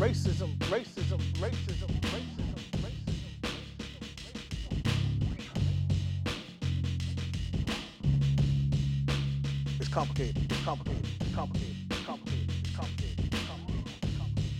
Racism, racism, racism, racism, racism. It's complicated. It's complicated. It's complicated. It's complicated. It's complicated. It's complicated. It's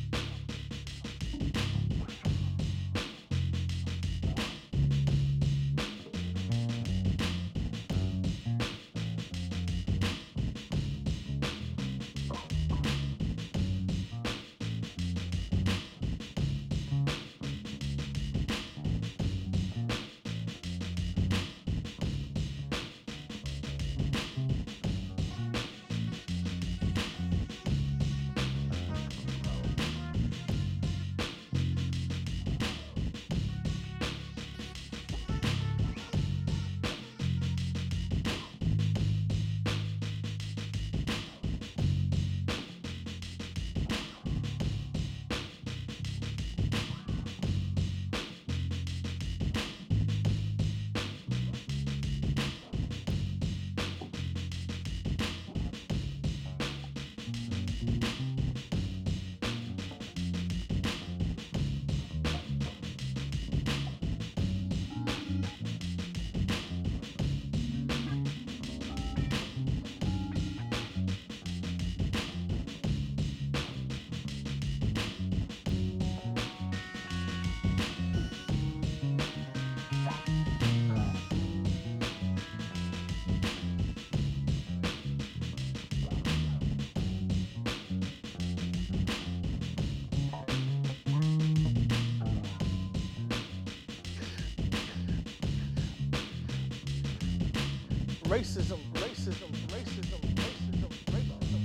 racism, racism, racism, racism, racism,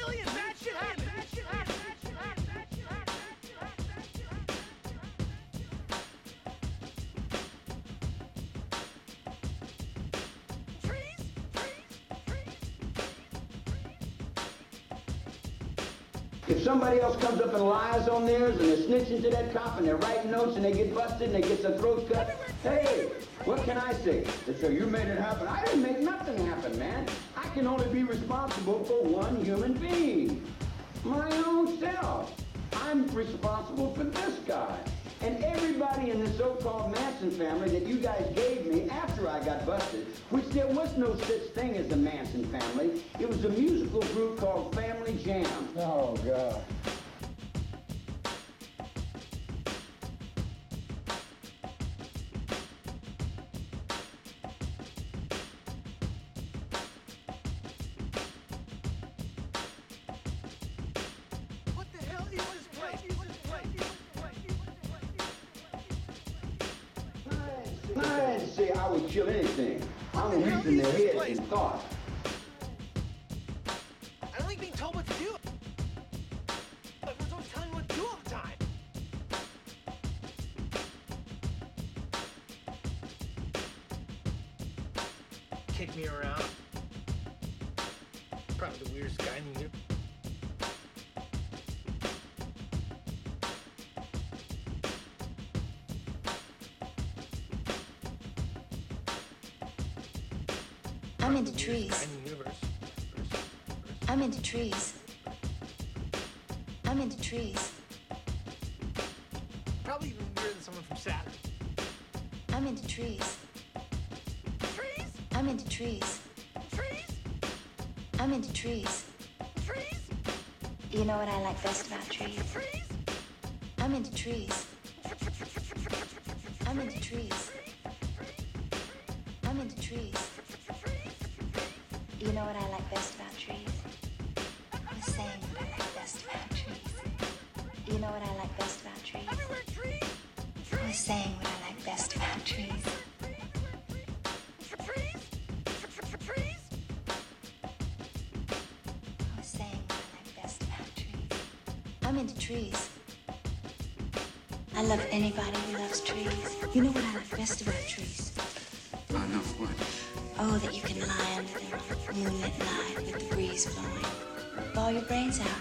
million bad shit happens. If somebody else comes up and lies on theirs and they're snitching to that cop and they're writing notes and they get busted and they get their throat cut, hey, what can I say? They say, you made it happen. I didn't make nothing happen, man. I can only be responsible for one human being. My own self. I'm responsible for this guy. And everybody in the so-called Manson family that you guys gave me after I got busted, which there was no such thing as a Manson family. It was a musical group called Family Jam. Oh, God. What the hell is this place? I didn't say I would kill anything. I'm reaching their head in thought. I don't like being told what to do. Everyone's always telling me what to do all the time. Kick me around. Probably the weirdest guy in the universe. I'm into trees. I'm into trees. I'm into trees. Probably even weirder than someone from Saturn. I'm into trees. Trees? I'm into trees. Trees? I'm into trees. Trees? You know what I like best about trees? Trees? I'm into trees. I'm into trees. I'm into trees. You know what I like best about trees? I'm saying what I like best about trees. You know what I like best about trees? Everywhere trees? I'm saying what I like best about trees. Trees? Trees? I'm saying what I like best about trees. I'm into trees. I love anybody who loves trees. You know what I like best about trees? Oh, no, what? Oh, that you can lie under them on a moonlit night with the breeze blowing. Bawl your brains out.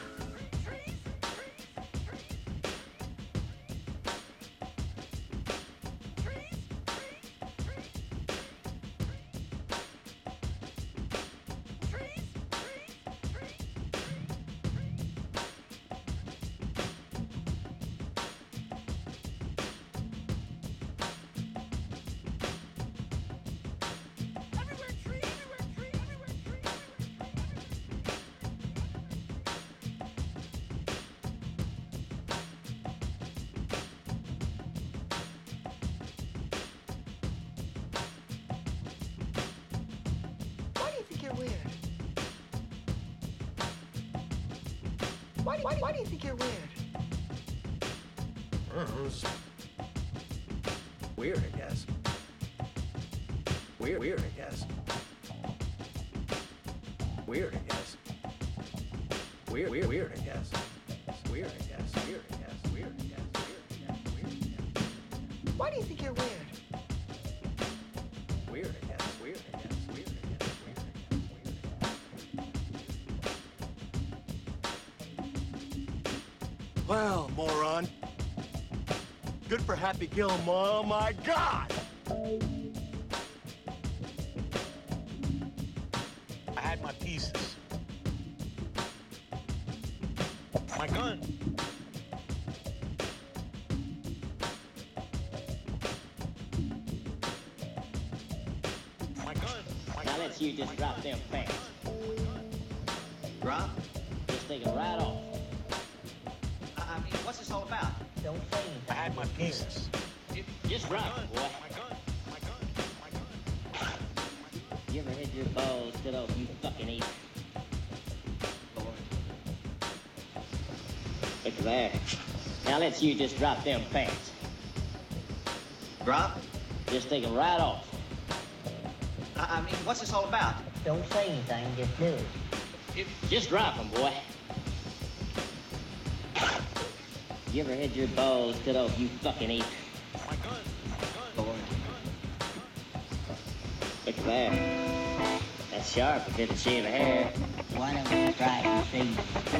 Why do you think you're weird? Why do you think you're weird? I don't know, it's weird, I guess. Weird, I guess. Weird, I guess. Weird, I guess. Weird, I guess. Weird, I guess. Weird, I guess. Weird, I guess. Why do you think you're weird? Weird, I guess. Weird, I guess. Weird, I guess. Weird, I guess. Well, moron. Good for Happy Gilmore, oh my God! I had my pieces. My gun. My gun. Now let's you just drop them pants. Drop? Just take it right off. I mean, what's this all about? Don't say anything. I had my pieces. Just drop it, boy. My gun. My gun. My gun. You ever had your balls cut off, you fucking idiot? Look there. Now let's you just drop them pants. Drop? Just take it right off. I mean, what's this all about? Don't say anything, just do it. Just drop them, boy. You ever had your balls cut off, you fucking ape? My gun. Look at that. That's sharp if it's a shave of hair. Why don't we try and see?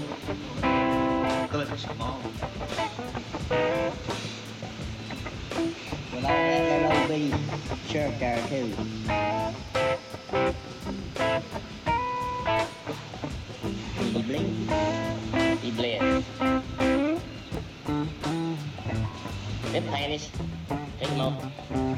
Good, small. With all that little OB shirt there too. Did he blink? He bled. Them panties. Take them off.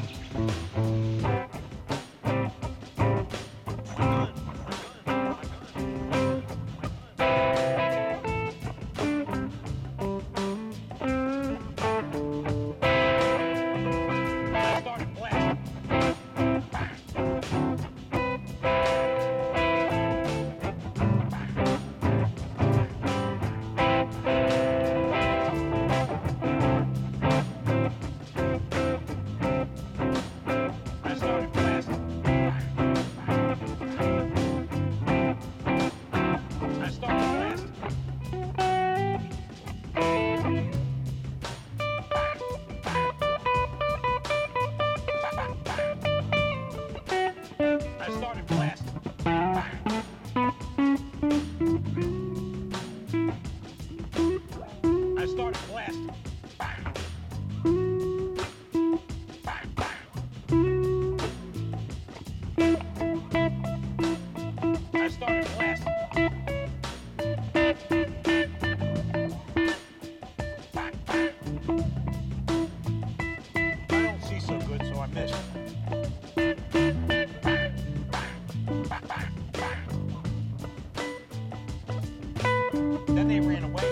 Then they ran away.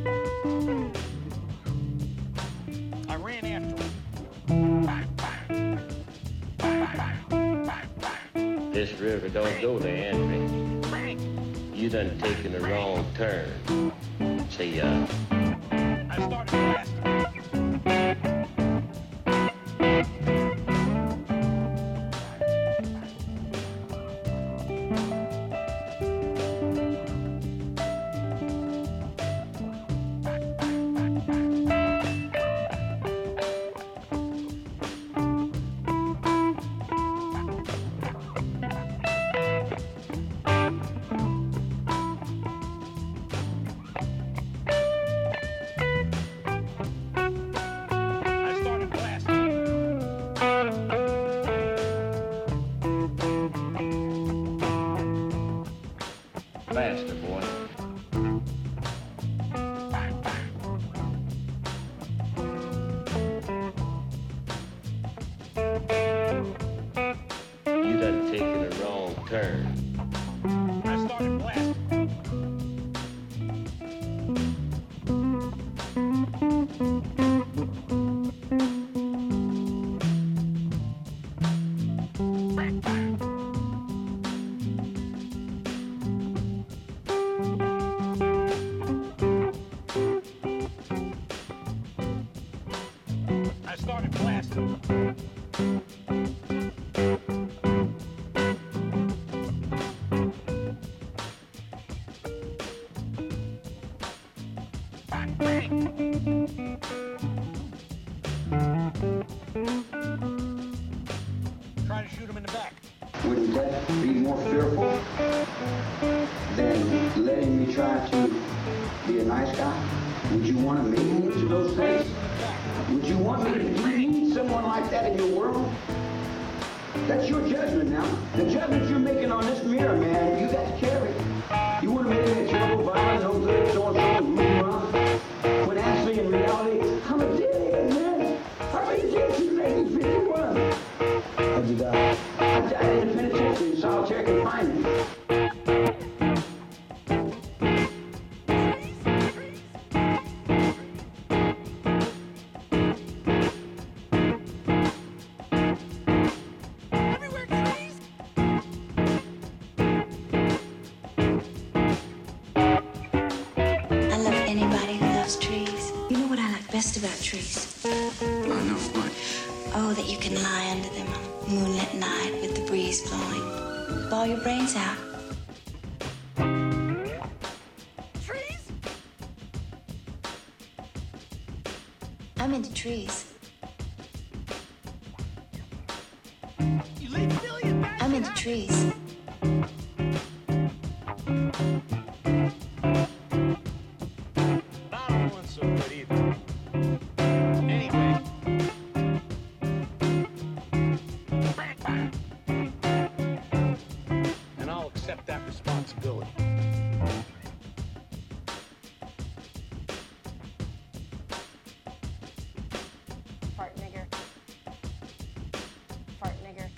I ran after them. This river don't go to Andrew. You done taken the wrong turn. See ya. I started blasting. Faster, boy. You done taken the wrong turn. I started blasting. I started blasting. Bang, bang. Try to shoot him in the back. Wouldn't that be more fearful than letting me try to be a nice guy? Would you want to make me into those things? Would you want me to do you need someone like that in your world? That's your judgment now. The judgment you're making on this mirror, man, you got to carry. You want to make me a terrible, violent, no good, so-and-so, and move around? When actually, in reality, I'm a dead man. How many kids you made me 51? How'd you die? I died in the penitentiary in solitary confinement. I love anybody who loves trees. You know what I like best about trees? I know what. Oh, that you can lie under them on a moonlit night with the breeze blowing. Ball your brains out. Trees? I'm into trees. You leave Philly and back I'm into trees. I don't want so good either. Anyway. And I'll accept that responsibility. Fart nigger. Fart nigger.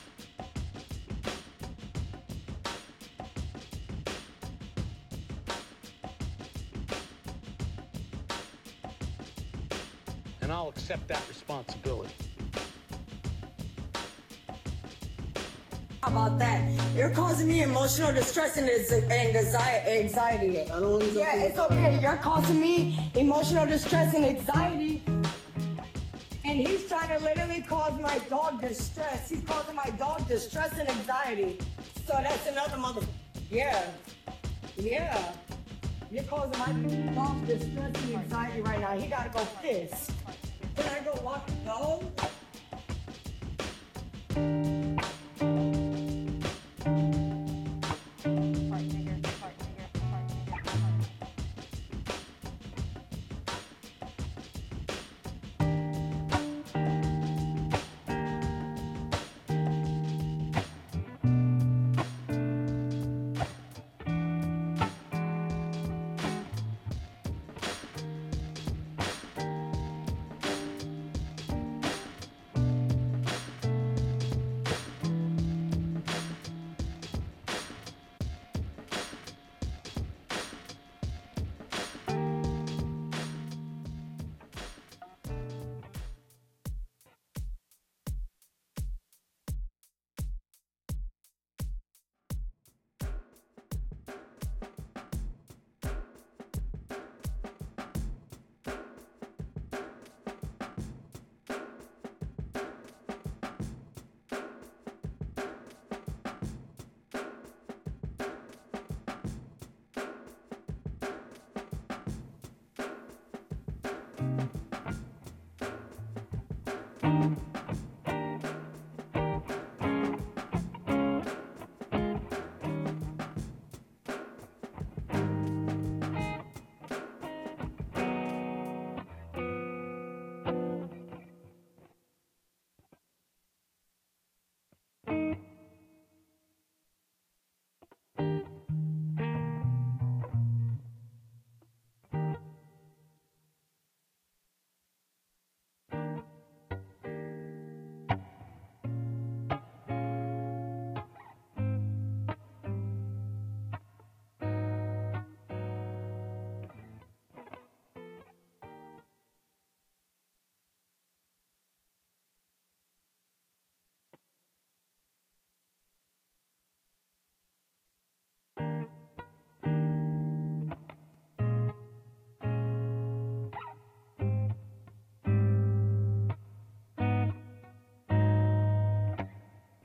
And I'll accept that responsibility. How about that? You're causing me emotional distress and anxiety. I don't want to. Yeah, it's okay. You're causing me emotional distress and anxiety. And he's trying to literally cause my dog distress. He's causing my dog distress and anxiety. So that's another mother. Yeah. Yeah. You're causing my dog distress and anxiety right now. He gotta go piss. Can I go walk the dog?